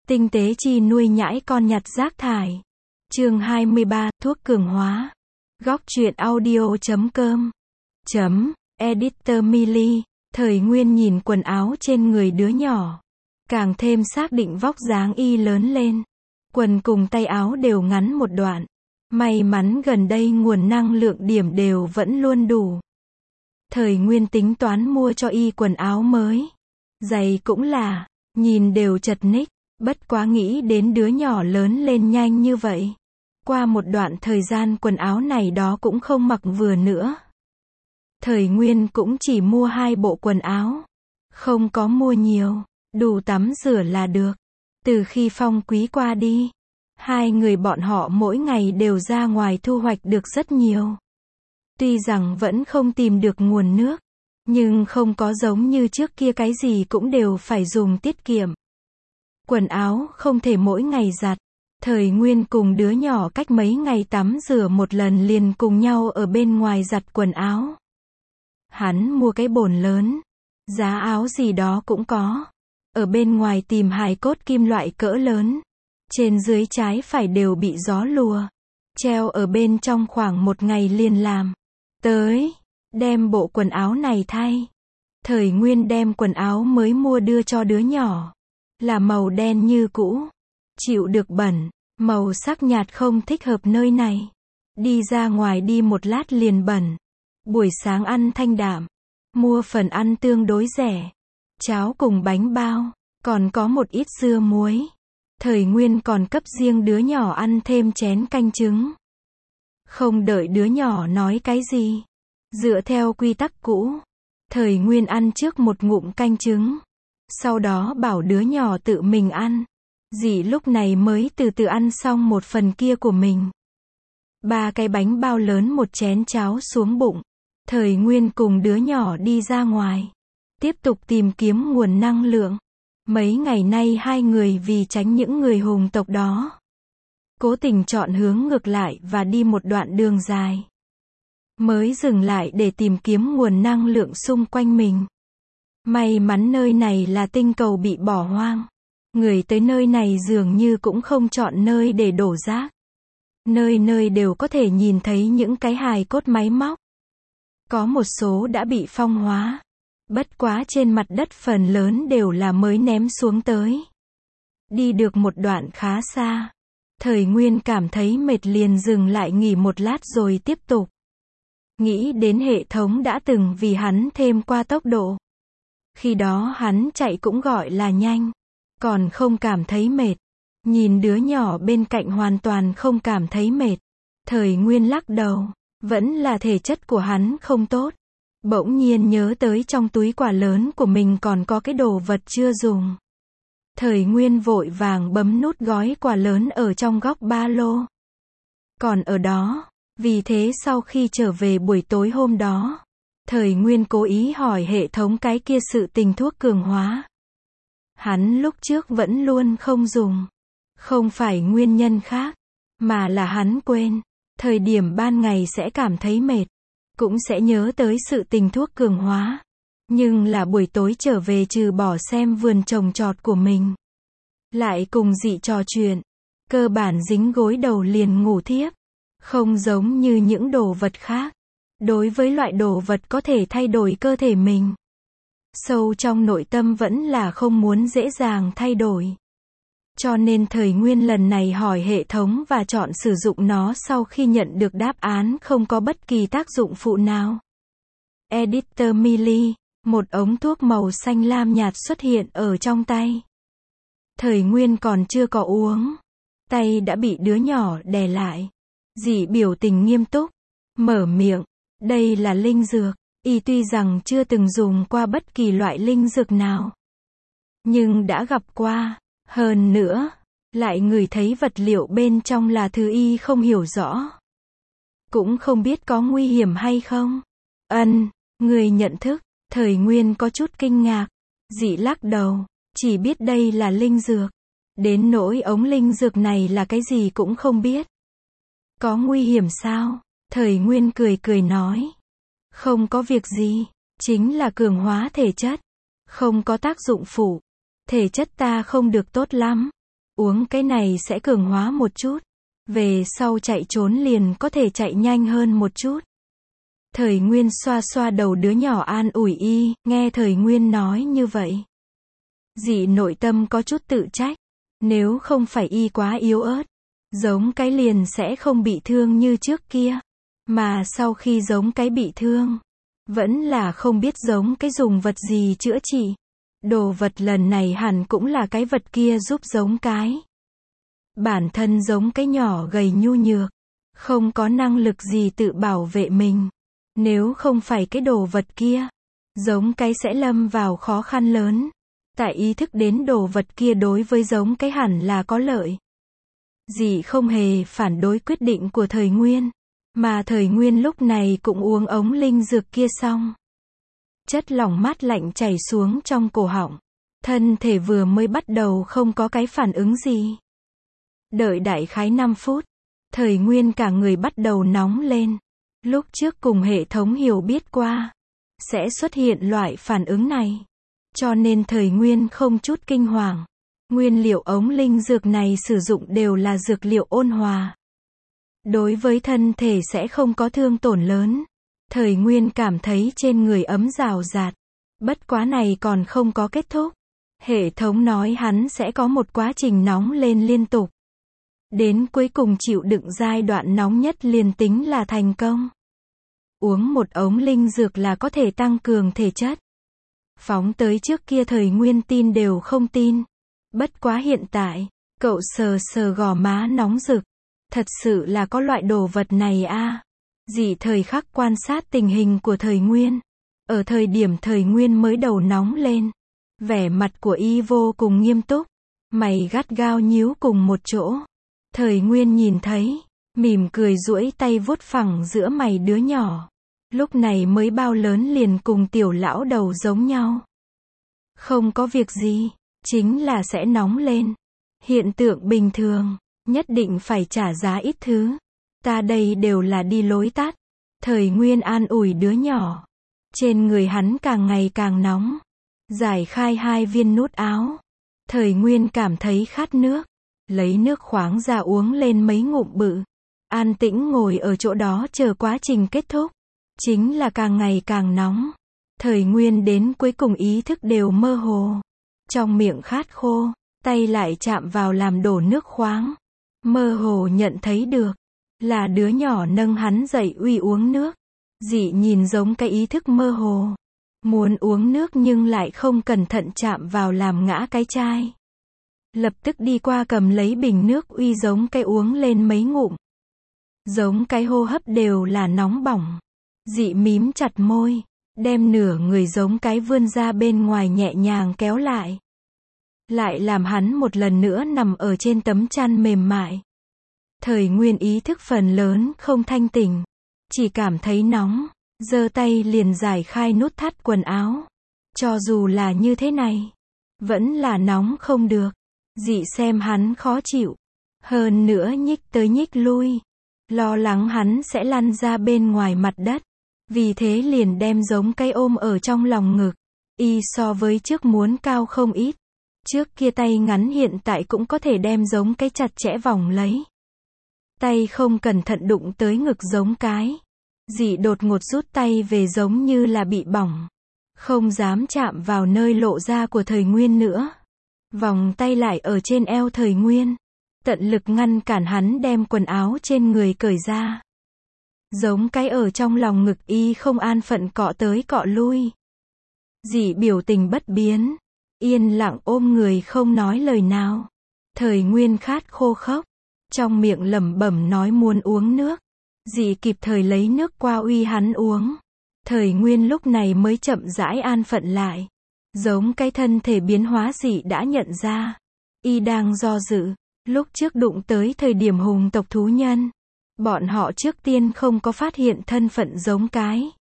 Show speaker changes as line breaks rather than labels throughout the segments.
Tinh tế chi nuôi nhãi con nhặt rác thải. Chương 23, thuốc cường hóa. Góc truyện audio.com. Editor Millie. Thời Nguyên nhìn quần áo trên người đứa nhỏ, càng thêm xác định vóc dáng y lớn lên. Quần cùng tay áo đều ngắn một đoạn. May mắn gần đây nguồn năng lượng điểm đều vẫn luôn đủ. Thời Nguyên tính toán mua cho y quần áo mới. Giày cũng là, nhìn đều chật ních. Bất quá nghĩ đến đứa nhỏ lớn lên nhanh như vậy. Qua một đoạn thời gian quần áo này đó cũng không mặc vừa nữa. Thời Nguyên cũng chỉ mua 2 bộ quần áo. Không có mua nhiều, đủ tắm rửa là được. Từ khi Phong Quý qua đi, 2 người bọn họ mỗi ngày đều ra ngoài thu hoạch được rất nhiều. Tuy rằng vẫn không tìm được nguồn nước, nhưng không có giống như trước kia cái gì cũng đều phải dùng tiết kiệm. Quần áo không thể mỗi ngày giặt. Thời Nguyên cùng đứa nhỏ cách mấy ngày tắm rửa một lần liền cùng nhau ở bên ngoài giặt quần áo. Hắn mua cái bồn lớn, giá áo gì đó cũng có. Ở bên ngoài tìm hài cốt kim loại cỡ lớn. Trên dưới trái phải đều bị gió lùa. Treo ở bên trong khoảng 1 ngày liền làm. Tới, đem bộ quần áo này thay. Thời Nguyên đem quần áo mới mua đưa cho đứa nhỏ. Là màu đen như cũ. Chịu được bẩn, màu sắc nhạt không thích hợp nơi này. Đi ra ngoài đi một lát liền bẩn. Buổi sáng ăn thanh đạm. Mua phần ăn tương đối rẻ. Cháo cùng bánh bao, còn có một ít dưa muối. Thời Nguyên còn cấp riêng đứa nhỏ ăn thêm chén canh trứng. Không đợi đứa nhỏ nói cái gì. Dựa theo quy tắc cũ, Thời Nguyên ăn trước một ngụm canh trứng. Sau đó bảo đứa nhỏ tự mình ăn. Dì lúc này mới từ từ ăn xong một phần kia của mình. 3 cái bánh bao lớn một chén cháo xuống bụng. Thời Nguyên cùng đứa nhỏ đi ra ngoài. Tiếp tục tìm kiếm nguồn năng lượng. Mấy ngày nay 2 người vì tránh những người hùng tộc đó, cố tình chọn hướng ngược lại và đi một đoạn đường dài. Mới dừng lại để tìm kiếm nguồn năng lượng xung quanh mình. May mắn nơi này là tinh cầu bị bỏ hoang. Người tới nơi này dường như cũng không chọn nơi để đổ rác. Nơi nơi đều có thể nhìn thấy những cái hài cốt máy móc. Có một số đã bị phong hóa. Bất quá trên mặt đất phần lớn đều là mới ném xuống tới. Đi được một đoạn khá xa. Thời Nguyên cảm thấy mệt liền dừng lại nghỉ một lát rồi tiếp tục. Nghĩ đến hệ thống đã từng vì hắn thêm qua tốc độ. Khi đó hắn chạy cũng gọi là nhanh. Còn không cảm thấy mệt. Nhìn đứa nhỏ bên cạnh hoàn toàn không cảm thấy mệt. Thời Nguyên lắc đầu. Vẫn là thể chất của hắn không tốt. Bỗng nhiên nhớ tới trong túi quà lớn của mình còn có cái đồ vật chưa dùng. Thời Nguyên vội vàng bấm nút gói quà lớn ở trong góc ba lô. Còn ở đó. Vì thế sau khi trở về buổi tối hôm đó, Thời Nguyên cố ý hỏi hệ thống cái kia sự tình thuốc cường hóa. Hắn lúc trước vẫn luôn không dùng. Không phải nguyên nhân khác, mà là hắn quên. Thời điểm ban ngày sẽ cảm thấy mệt, cũng sẽ nhớ tới sự tình thuốc cường hóa. Nhưng là buổi tối trở về trừ bỏ xem vườn trồng trọt của mình, lại cùng dị trò chuyện, cơ bản dính gối đầu liền ngủ thiếp. Không giống như những đồ vật khác. Đối với loại đồ vật có thể thay đổi cơ thể mình, sâu trong nội tâm vẫn là không muốn dễ dàng thay đổi. Cho nên Thời Nguyên lần này hỏi hệ thống và chọn sử dụng nó sau khi nhận được đáp án không có bất kỳ tác dụng phụ nào. Editor Millie, một ống thuốc màu xanh lam nhạt xuất hiện ở trong tay. Thời Nguyên còn chưa có uống, tay đã bị đứa nhỏ đè lại. Dì biểu tình nghiêm túc, mở miệng, đây là linh dược. Y tuy rằng chưa từng dùng qua bất kỳ loại linh dược nào, nhưng đã gặp qua. Hơn nữa, lại ngửi thấy vật liệu bên trong là thứ y không hiểu rõ. Cũng không biết có nguy hiểm hay không. Người nhận thức. Thời Nguyên có chút kinh ngạc. Dì lắc đầu, chỉ biết đây là linh dược. Đến nỗi ống linh dược này là cái gì cũng không biết. Có nguy hiểm sao? Thời Nguyên cười cười nói. Không có việc gì, chính là cường hóa thể chất. Không có tác dụng phụ. Thể chất ta không được tốt lắm. Uống cái này sẽ cường hóa một chút. Về sau chạy trốn liền có thể chạy nhanh hơn một chút. Thời Nguyên xoa xoa đầu đứa nhỏ an ủi y, nghe Thời Nguyên nói như vậy. Dị nội tâm có chút tự trách. Nếu không phải y quá yếu ớt, giống cái liền sẽ không bị thương như trước kia. Mà sau khi giống cái bị thương, vẫn là không biết giống cái dùng vật gì chữa trị. Đồ vật lần này hẳn cũng là cái vật kia giúp giống cái. Bản thân giống cái nhỏ gầy nhu nhược, không có năng lực gì tự bảo vệ mình. Nếu không phải cái đồ vật kia, giống cái sẽ lâm vào khó khăn lớn. Tại ý thức đến đồ vật kia đối với giống cái hẳn là có lợi. Dì không hề phản đối quyết định của Thời Nguyên. Mà Thời Nguyên lúc này cũng uống ống linh dược kia xong. Chất lỏng mát lạnh chảy xuống trong cổ họng. Thân thể vừa mới bắt đầu không có cái phản ứng gì. Đợi đại khái 5 phút. Thời Nguyên cả người bắt đầu nóng lên. Lúc trước cùng hệ thống hiểu biết qua, sẽ xuất hiện loại phản ứng này. Cho nên Thời Nguyên không chút kinh hoàng. Nguyên liệu ống linh dược này sử dụng đều là dược liệu ôn hòa. Đối với thân thể sẽ không có thương tổn lớn. Thời Nguyên cảm thấy trên người ấm rào rạt. Bất quá này còn không có kết thúc. Hệ thống nói hắn sẽ có một quá trình nóng lên liên tục. Đến cuối cùng chịu đựng giai đoạn nóng nhất liền tính là thành công. Uống một ống linh dược là có thể tăng cường thể chất. Phóng tới trước kia Thời Nguyên tin đều không tin. Bất quá hiện tại, cậu sờ sờ gò má nóng rực. Thật sự là có loại đồ vật này a. Dị thời khắc quan sát tình hình của Thời Nguyên. Ở thời điểm Thời Nguyên mới đầu nóng lên. Vẻ mặt của y vô cùng nghiêm túc. Mày gắt gao nhíu cùng một chỗ. Thời Nguyên nhìn thấy, mỉm cười duỗi tay vuốt phẳng giữa mày đứa nhỏ. Lúc này mới bao lớn liền cùng tiểu lão đầu giống nhau. Không có việc gì, chính là sẽ nóng lên. Hiện tượng bình thường, nhất định phải trả giá ít thứ. Ta đây đều là đi lối tắt. Thời Nguyên an ủi đứa nhỏ. Trên người hắn càng ngày càng nóng. Giải khai 2 viên nút áo. Thời Nguyên cảm thấy khát nước. Lấy nước khoáng ra uống lên mấy ngụm bự. An tĩnh ngồi ở chỗ đó chờ quá trình kết thúc. Chính là càng ngày càng nóng. Thời Nguyên đến cuối cùng ý thức đều mơ hồ. Trong miệng khát khô, tay lại chạm vào làm đổ nước khoáng. Mơ hồ nhận thấy được, là đứa nhỏ nâng hắn dậy uy uống nước. Dị nhìn giống cái ý thức mơ hồ. Muốn uống nước nhưng lại không cẩn thận chạm vào làm ngã cái chai. Lập tức đi qua cầm lấy bình nước uy giống cái uống lên mấy ngụm. Giống cái hô hấp đều là nóng bỏng. Dị mím chặt môi, đem nửa người giống cái vươn ra bên ngoài nhẹ nhàng kéo lại. Lại làm hắn một lần nữa nằm ở trên tấm chăn mềm mại. Thời Nguyên ý thức phần lớn không thanh tỉnh. Chỉ cảm thấy nóng, giơ tay liền giải khai nút thắt quần áo. Cho dù là như thế này, vẫn là nóng không được. Dị xem hắn khó chịu. Hơn nữa nhích tới nhích lui. Lo lắng hắn sẽ lăn ra bên ngoài mặt đất. Vì thế liền đem giống cái ôm ở trong lòng ngực. Y so với trước muốn cao không ít. Trước kia tay ngắn hiện tại cũng có thể đem giống cái chặt chẽ vòng lấy. Tay không cẩn thận đụng tới ngực giống cái. Dị đột ngột rút tay về giống như là bị bỏng. Không dám chạm vào nơi lộ ra của Thời Nguyên nữa. Vòng tay lại ở trên eo Thời Nguyên. Tận lực ngăn cản hắn đem quần áo trên người cởi ra. Giống cái ở trong lòng ngực y không an phận cọ tới cọ lui. Dị biểu tình bất biến. Yên lặng ôm người không nói lời nào. Thời Nguyên khát khô khốc. Trong miệng lẩm bẩm nói muốn uống nước. Dị kịp thời lấy nước qua uy hắn uống. Thời Nguyên lúc này mới chậm rãi an phận lại. Giống cái thân thể biến hóa dị đã nhận ra. Y đang do dự. Lúc trước đụng tới thời điểm hùng tộc thú nhân. Bọn họ trước tiên không có phát hiện thân phận giống cái.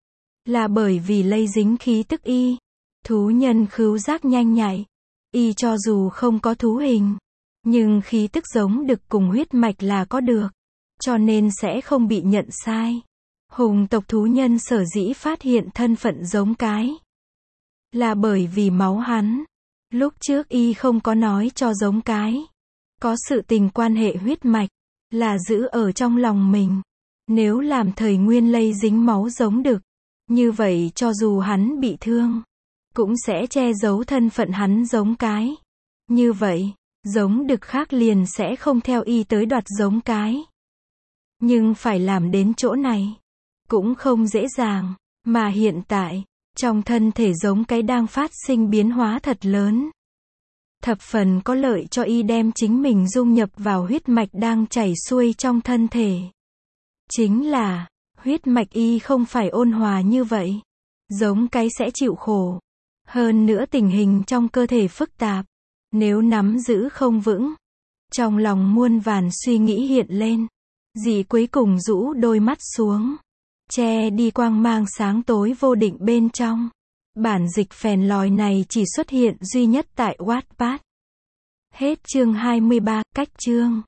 Là bởi vì lây dính khí tức y. Thú nhân khứu giác nhanh nhạy. Y cho dù không có thú hình. Nhưng khí tức giống đực cùng huyết mạch là có được. Cho nên sẽ không bị nhận sai. Hùng tộc thú nhân sở dĩ phát hiện thân phận giống cái. Là bởi vì máu hắn. Lúc trước y không có nói cho giống cái. Có sự tình quan hệ huyết mạch, là giữ ở trong lòng mình. Nếu làm thời nguyên lây dính máu giống đực, như vậy cho dù hắn bị thương, cũng sẽ che giấu thân phận hắn giống cái. Như vậy, giống đực khác liền sẽ không theo y tới đoạt giống cái. Nhưng phải làm đến chỗ này, cũng không dễ dàng, mà hiện tại, trong thân thể giống cái đang phát sinh biến hóa thật lớn. Thập phần có lợi cho y đem chính mình dung nhập vào huyết mạch đang chảy xuôi trong thân thể. Chính là, huyết mạch y không phải ôn hòa như vậy. Giống cái sẽ chịu khổ. Hơn nữa tình hình trong cơ thể phức tạp. Nếu nắm giữ không vững, trong lòng muôn vàn suy nghĩ hiện lên. Dì cuối cùng rũ đôi mắt xuống, che đi quang mang sáng tối vô định bên trong. Bản dịch phèn lòi này chỉ xuất hiện duy nhất tại Wattpad. Hết chương 23, cách chương.